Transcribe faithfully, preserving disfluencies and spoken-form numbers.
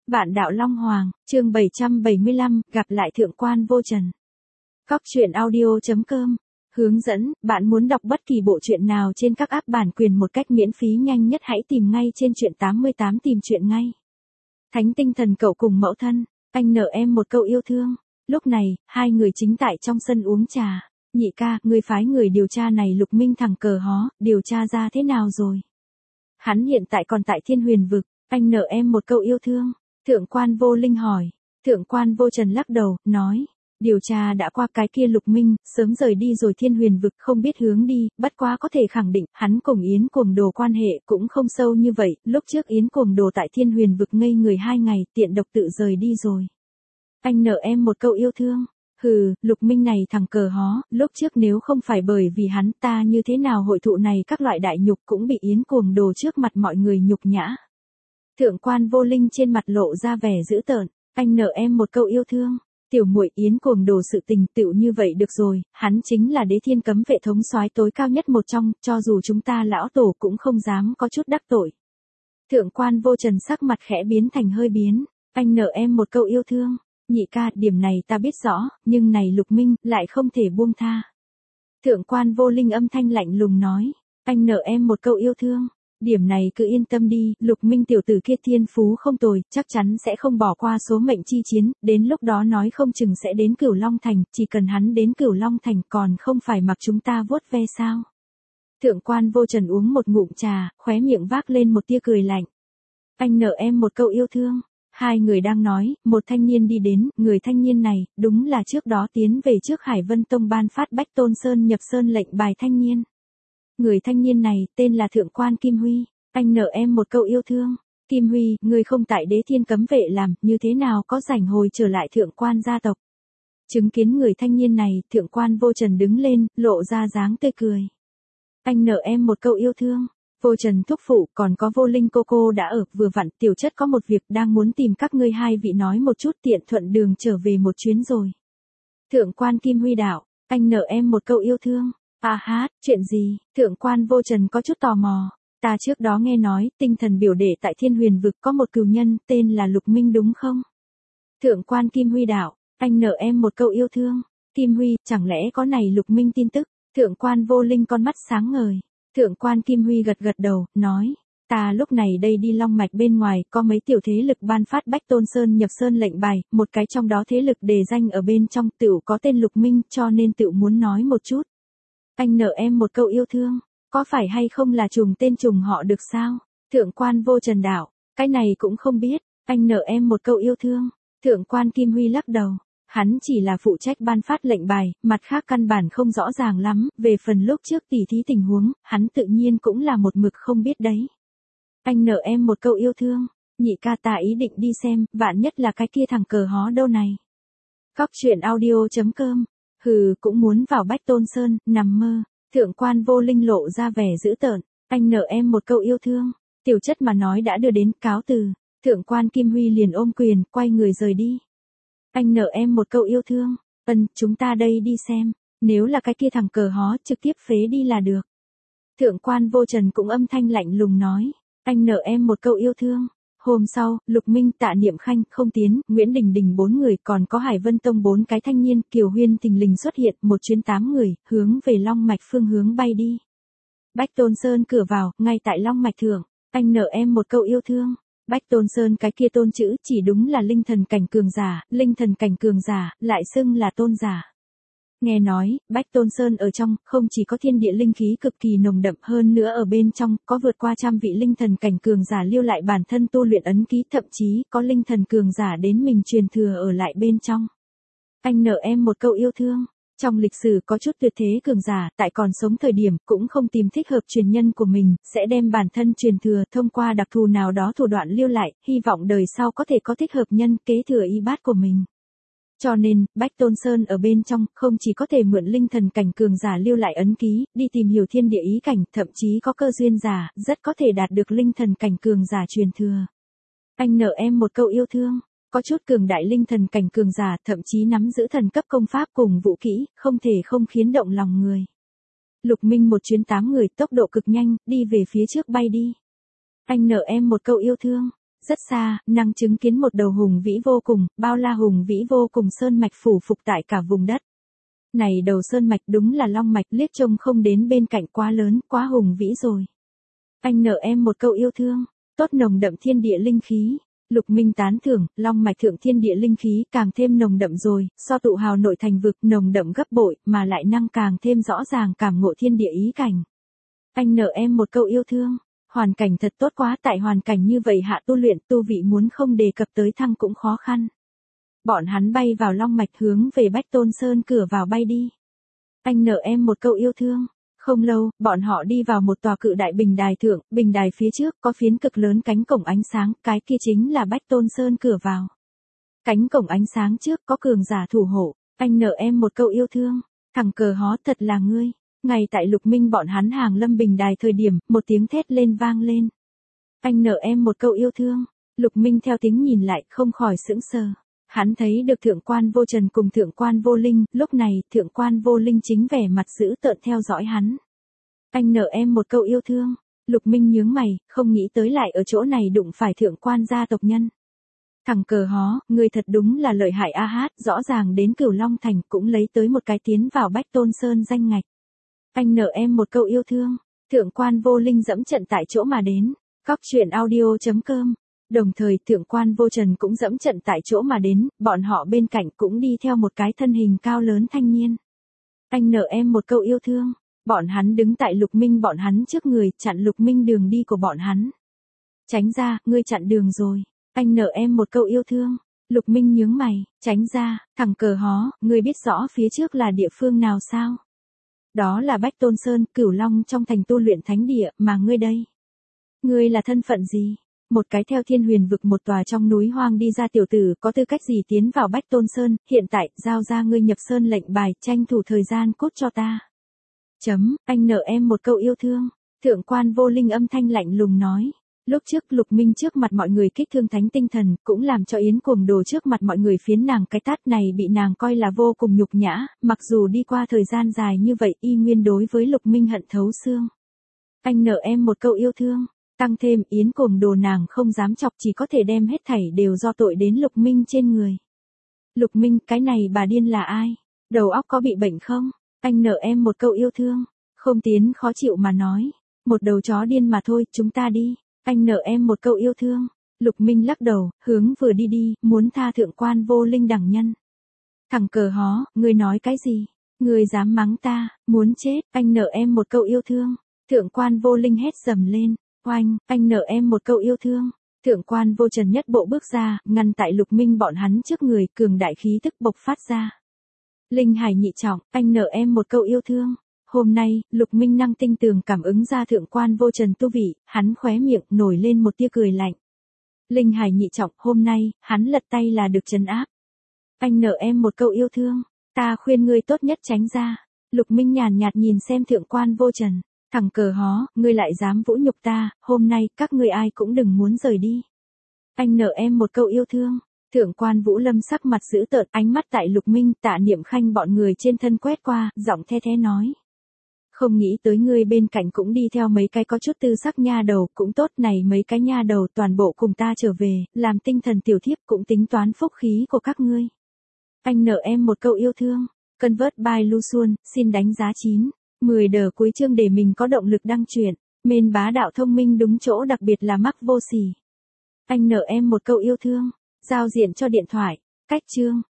Vạn đạo Long Hoàng, chương bảy trăm bảy mươi lăm, gặp lại Thượng quan Vô Trần. Cóc truyện audio chấm com. Hướng dẫn, bạn muốn đọc bất kỳ bộ truyện nào trên các app bản quyền một cách miễn phí nhanh nhất hãy tìm ngay trên truyện tám mươi tám tìm truyện ngay. Thánh tinh thần cậu cùng mẫu thân, anh nợ em một câu yêu thương. Lúc này, hai người chính tại trong sân uống trà. Nhị ca, người phái người điều tra này Lục Minh thằng cờ hó, điều tra ra thế nào rồi? Hắn hiện tại còn tại Thiên Huyền vực, anh nợ em một câu yêu thương. Thượng quan Vô Linh hỏi. Thượng quan Vô Trần lắc đầu, nói. Điều tra đã qua cái kia Lục Minh, sớm rời đi rồi Thiên Huyền vực không biết hướng đi, bất quá có thể khẳng định, hắn cùng Yến Cuồng Đồ quan hệ cũng không sâu như vậy, lúc trước Yến Cuồng Đồ tại Thiên Huyền vực ngây người hai ngày, tiện độc tự rời đi rồi. Anh nợ em một câu yêu thương. Hừ, Lục Minh này thằng cờ hó, lúc trước nếu không phải bởi vì hắn ta như thế nào hội thụ này các loại đại nhục cũng bị Yến Cuồng Đồ trước mặt mọi người nhục nhã. Thượng quan Vô Linh trên mặt lộ ra vẻ dữ tợn, anh nợ em một câu yêu thương. Tiểu muội Yến Cuồng Đồ sự tình tựu như vậy được rồi, hắn chính là Đế Thiên Cấm Vệ thống soái tối cao nhất một trong, cho dù chúng ta lão tổ cũng không dám có chút đắc tội. Thượng quan Vô Trần sắc mặt khẽ biến thành hơi biến, anh nợ em một câu yêu thương. Nhị ca, điểm này ta biết rõ, nhưng này Lục Minh lại không thể buông tha. Thượng quan Vô Linh âm thanh lạnh lùng nói, anh nợ em một câu yêu thương. Điểm này cứ yên tâm đi, Lục Minh tiểu tử kia thiên phú không tồi, chắc chắn sẽ không bỏ qua số mệnh chi chiến, đến lúc đó nói không chừng sẽ đến Cửu Long Thành, chỉ cần hắn đến Cửu Long Thành còn không phải mặc chúng ta vuốt ve sao. Thượng quan Vô Trần uống một ngụm trà, khóe miệng vác lên một tia cười lạnh. Anh nợ em một câu yêu thương. Hai người đang nói, một thanh niên đi đến, người thanh niên này, đúng là trước đó tiến về trước Hải Vân Tông ban phát Bách Tôn Sơn nhập sơn lệnh bài thanh niên. Người thanh niên này, tên là Thượng quan Kim Huy, anh nợ em một câu yêu thương. Kim Huy, người không tại Đế Thiên Cấm Vệ làm, như thế nào có rảnh hồi trở lại Thượng quan gia tộc. Chứng kiến người thanh niên này, Thượng quan Vô Trần đứng lên, lộ ra dáng tươi cười. Anh nợ em một câu yêu thương. Vô Trần thúc phụ còn có Vô Linh cô cô đã ở, vừa vặn tiểu chất có một việc đang muốn tìm các ngươi hai vị nói một chút tiện thuận đường trở về một chuyến rồi. Thượng quan Kim Huy đạo, anh nợ em một câu yêu thương. À hát, chuyện gì? Thượng quan Vô Trần có chút tò mò. Ta trước đó nghe nói, tinh thần biểu đệ tại Thiên Huyền vực có một cừu nhân, tên là Lục Minh đúng không? Thượng quan Kim Huy đạo, anh nợ em một câu yêu thương. Kim Huy, chẳng lẽ có này Lục Minh tin tức? Thượng quan Vô Linh con mắt sáng ngời. Thượng quan Kim Huy gật gật đầu, nói, ta lúc này đây đi Long Mạch bên ngoài, có mấy tiểu thế lực ban phát Bách Tôn Sơn nhập sơn lệnh bài, một cái trong đó thế lực đề danh ở bên trong tựu có tên Lục Minh, cho nên tựu muốn nói một chút. Anh nợ em một câu yêu thương, có phải hay không là trùng tên trùng họ được sao? Thượng quan Vô Trần đạo, cái này cũng không biết, anh nợ em một câu yêu thương. Thượng quan Kim Huy lắc đầu. Hắn chỉ là phụ trách ban phát lệnh bài, mặt khác căn bản không rõ ràng lắm, về phần lúc trước tỉ thí tình huống, hắn tự nhiên cũng là một mực không biết đấy. Anh nợ em một câu yêu thương, nhị ca ta ý định đi xem, vạn nhất là cái kia thằng cờ hó đâu này. Cóc truyện audio chấm com, hừ, cũng muốn vào Bách Tôn Sơn, nằm mơ. Thượng quan Vô Linh lộ ra vẻ dữ tợn, anh nợ em một câu yêu thương, tiểu chất mà nói đã đưa đến, cáo từ. Thượng quan Kim Huy liền ôm quyền, quay người rời đi. Anh nợ em một câu yêu thương, ân, chúng ta đây đi xem, nếu là cái kia thằng cờ hó trực tiếp phế đi là được. Thượng quan Vô Trần cũng âm thanh lạnh lùng nói, anh nợ em một câu yêu thương. Hôm sau, Lục Minh, Tạ Niệm Khanh, Không Tiến, Nguyễn Đình Đình bốn người, còn có Hải Vân Tông bốn cái thanh niên, Kiều Huyên thình lình xuất hiện, một chuyến tám người, hướng về Long Mạch phương hướng bay đi. Bách Tôn Sơn cửa vào, ngay tại Long Mạch thượng, anh nợ em một câu yêu thương. Bách Tôn Sơn cái kia tôn chữ chỉ đúng là linh thần cảnh cường giả, linh thần cảnh cường giả, lại xưng là tôn giả. Nghe nói, Bách Tôn Sơn ở trong, không chỉ có thiên địa linh khí cực kỳ nồng đậm hơn nữa ở bên trong, có vượt qua trăm vị linh thần cảnh cường giả lưu lại bản thân tu luyện ấn ký, thậm chí có linh thần cường giả đến mình truyền thừa ở lại bên trong. Anh nợ em một câu yêu thương. Trong lịch sử có chút tuyệt thế cường giả, tại còn sống thời điểm, cũng không tìm thích hợp truyền nhân của mình, sẽ đem bản thân truyền thừa thông qua đặc thù nào đó thủ đoạn lưu lại, hy vọng đời sau có thể có thích hợp nhân kế thừa y bát của mình. Cho nên, Bách Tôn Sơn ở bên trong, không chỉ có thể mượn linh thần cảnh cường giả lưu lại ấn ký, đi tìm hiểu thiên địa ý cảnh, thậm chí có cơ duyên giả, rất có thể đạt được linh thần cảnh cường giả truyền thừa. Anh nợ em một câu yêu thương. Có chút cường đại linh thần cảnh cường giả, thậm chí nắm giữ thần cấp công pháp cùng vũ kỹ, không thể không khiến động lòng người. Lục Minh một chuyến tám người, tốc độ cực nhanh, đi về phía trước bay đi. Anh nợ em một câu yêu thương. Rất xa, năng chứng kiến một đầu hùng vĩ vô cùng, bao la hùng vĩ vô cùng sơn mạch phủ phục tại cả vùng đất. Này đầu sơn mạch đúng là long mạch, liếc trông không đến bên cạnh quá lớn, quá hùng vĩ rồi. Anh nợ em một câu yêu thương, tốt nồng đậm thiên địa linh khí. Lục Minh tán thưởng, long mạch thượng thiên địa linh khí càng thêm nồng đậm rồi, so tụ hào nội thành vực nồng đậm gấp bội, mà lại năng càng thêm rõ ràng cảm ngộ thiên địa ý cảnh. Anh nợ em một câu yêu thương, hoàn cảnh thật tốt quá, tại hoàn cảnh như vậy hạ tu luyện tu vị muốn không đề cập tới thăng cũng khó khăn. Bọn hắn bay vào long mạch hướng về Bách Tôn Sơn cửa vào bay đi. Anh nợ em một câu yêu thương. Không lâu, bọn họ đi vào một tòa cự đại bình đài thượng, bình đài phía trước có phiến cực lớn cánh cổng ánh sáng, cái kia chính là Bách Tôn Sơn cửa vào. Cánh cổng ánh sáng trước có cường giả thủ hộ, anh nợ em một câu yêu thương, thằng cờ hó thật là ngươi. Ngay tại Lục Minh bọn hắn hàng lâm bình đài thời điểm, một tiếng thét lên vang lên. Anh nợ em một câu yêu thương, Lục Minh theo tiếng nhìn lại không khỏi sững sờ. Hắn thấy được thượng quan vô trần cùng thượng quan vô linh, lúc này thượng quan vô linh chính vẻ mặt dữ tợn theo dõi hắn. Anh nợ em một câu yêu thương, Lục Minh nhướng mày, không nghĩ tới lại ở chỗ này đụng phải thượng quan gia tộc nhân. Thằng cờ hó, người thật đúng là lợi hại a hát, rõ ràng đến Cửu Long Thành cũng lấy tới một cái tiến vào Bách Tôn Sơn danh ngạch. Anh nợ em một câu yêu thương, thượng quan vô linh dẫm trận tại chỗ mà đến, cóc truyện audio chấm com. Đồng thời thượng quan vô trần cũng dẫm trận tại chỗ mà đến, bọn họ bên cạnh cũng đi theo một cái thân hình cao lớn thanh niên. Anh nợ em một câu yêu thương, bọn hắn đứng tại Lục Minh bọn hắn trước người, chặn Lục Minh đường đi của bọn hắn. Tránh ra, ngươi chặn đường rồi, anh nợ em một câu yêu thương, Lục Minh nhướng mày, tránh ra, thằng cờ hó, ngươi biết rõ phía trước là địa phương nào sao? Đó là Bách Tôn Sơn, Cửu Long trong thành tu luyện thánh địa, mà ngươi đây. Ngươi là thân phận gì? Một cái theo Thiên Huyền vực một tòa trong núi hoang đi ra tiểu tử, có tư cách gì tiến vào Bách Tôn Sơn, hiện tại, giao ra ngươi nhập sơn lệnh bài, tranh thủ thời gian cút cho ta. Chấm, anh nợ em một câu yêu thương. Thượng quan vô linh âm thanh lạnh lùng nói. Lúc trước Lục Minh trước mặt mọi người kích thương thánh tinh thần, cũng làm cho Yến Cuồng Đồ trước mặt mọi người phiến nàng cái tát này bị nàng coi là vô cùng nhục nhã, mặc dù đi qua thời gian dài như vậy y nguyên đối với Lục Minh hận thấu xương. Anh nợ em một câu yêu thương. Tăng thêm Yến Cuồng Đồ nàng không dám chọc, chỉ có thể đem hết thảy đều do tội đến Lục Minh trên người. Lục Minh, cái này bà điên là ai? Đầu óc có bị bệnh không? Anh nợ em một câu yêu thương. Không Tiến khó chịu mà nói. Một đầu chó điên mà thôi, chúng ta đi. Anh nợ em một câu yêu thương. Lục Minh lắc đầu, hướng vừa đi đi, muốn tha thượng quan vô linh đẳng nhân. Thằng cờ hó, ngươi nói cái gì? Ngươi dám mắng ta, muốn chết, anh nợ em một câu yêu thương. Thượng quan vô linh hét dầm lên. Oanh, anh nợ em một câu yêu thương. Thượng quan vô trần nhất bộ bước ra, ngăn tại Lục Minh bọn hắn trước người, cường đại khí tức bộc phát ra. Linh hải nhị trọng, anh nợ em một câu yêu thương. Hôm nay, Lục Minh năng tinh tường cảm ứng ra thượng quan vô trần tu vị, hắn khóe miệng nổi lên một tia cười lạnh. Linh hải nhị trọng, hôm nay, hắn lật tay là được trấn áp. Anh nợ em một câu yêu thương, ta khuyên ngươi tốt nhất tránh ra. Lục Minh nhàn nhạt nhìn xem thượng quan vô trần. Thằng cờ hó, ngươi lại dám vũ nhục ta, hôm nay các ngươi ai cũng đừng muốn rời đi. Anh nợ em một câu yêu thương. Thượng quan Vũ Lâm sắc mặt dữ tợn, ánh mắt tại Lục Minh, Tạ Niệm Khanh bọn người trên thân quét qua, giọng the thế nói. Không nghĩ tới ngươi bên cạnh cũng đi theo mấy cái có chút tư sắc nha đầu, cũng tốt này mấy cái nha đầu toàn bộ cùng ta trở về, làm tinh thần tiểu thiếp cũng tính toán phúc khí của các ngươi. Anh nợ em một câu yêu thương. Convert by Lu Xuân, xin đánh giá chín. mười đờ cuối chương để mình có động lực đăng truyện. Mên bá đạo thông minh đúng chỗ, đặc biệt là mắc vô sỉ. Anh nợ em một câu yêu thương. Giao diện cho điện thoại. Cách chương.